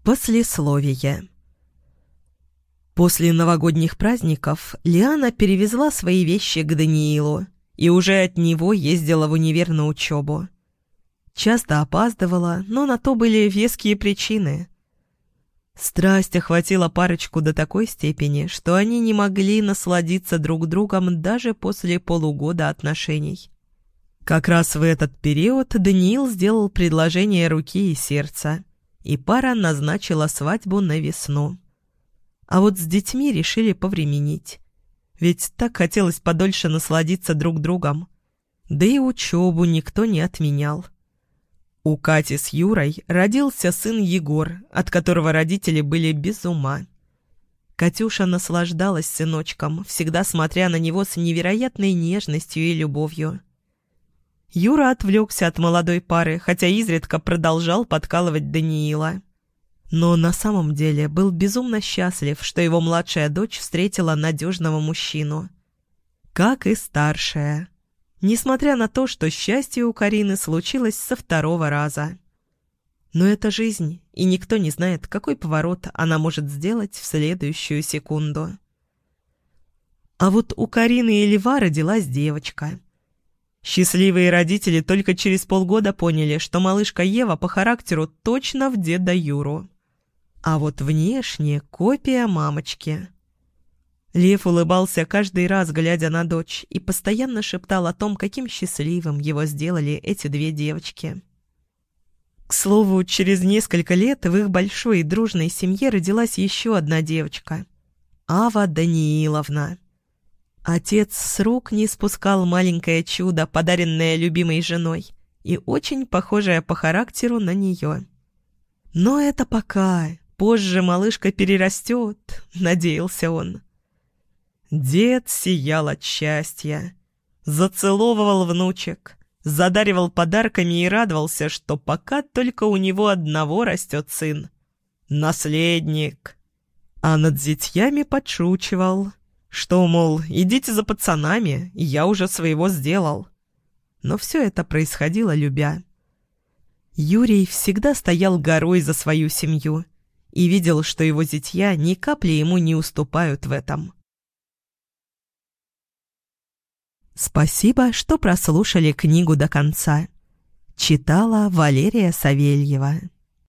Послесловие. После новогодних праздников Лиана перевезла свои вещи к Даниилу и уже от него ездила в универ на учебу. Часто опаздывала, но на то были веские причины. Страсть охватила парочку до такой степени, что они не могли насладиться друг другом даже после полугода отношений. Как раз в этот период Даниил сделал предложение руки и сердца, и пара назначила свадьбу на весну. А вот с детьми решили повременить, ведь так хотелось подольше насладиться друг другом. Да и учебу никто не отменял. У Кати с Юрой родился сын Егор, от которого родители были без ума. Катюша наслаждалась сыночком, всегда смотря на него с невероятной нежностью и любовью. Юра отвлекся от молодой пары, хотя изредка продолжал подкалывать Даниила. Но на самом деле был безумно счастлив, что его младшая дочь встретила надежного мужчину. Как и старшая. Несмотря на то, что счастье у Карины случилось со второго раза. Но это жизнь, и никто не знает, какой поворот она может сделать в следующую секунду. А вот у Карины и Льва родилась девочка. Счастливые родители только через полгода поняли, что малышка Ева по характеру точно в деда Юру. А вот внешне копия мамочки. Лев улыбался каждый раз, глядя на дочь, и постоянно шептал о том, каким счастливым его сделали эти две девочки. К слову, через несколько лет в их большой и дружной семье родилась еще одна девочка – Ава Данииловна. Отец с рук не спускал маленькое чудо, подаренное любимой женой, и очень похожее по характеру на нее. Но это пока, позже малышка перерастет, надеялся он. Дед сиял от счастья, зацеловывал внучек, задаривал подарками и радовался, что пока только у него одного растет сын – наследник. А над зятьями подшучивал, что, мол, идите за пацанами, я уже своего сделал. Но все это происходило любя. Юрий всегда стоял горой за свою семью и видел, что его зятья ни капли ему не уступают в этом. Спасибо, что прослушали книгу до конца. Читала Валерия Савельева.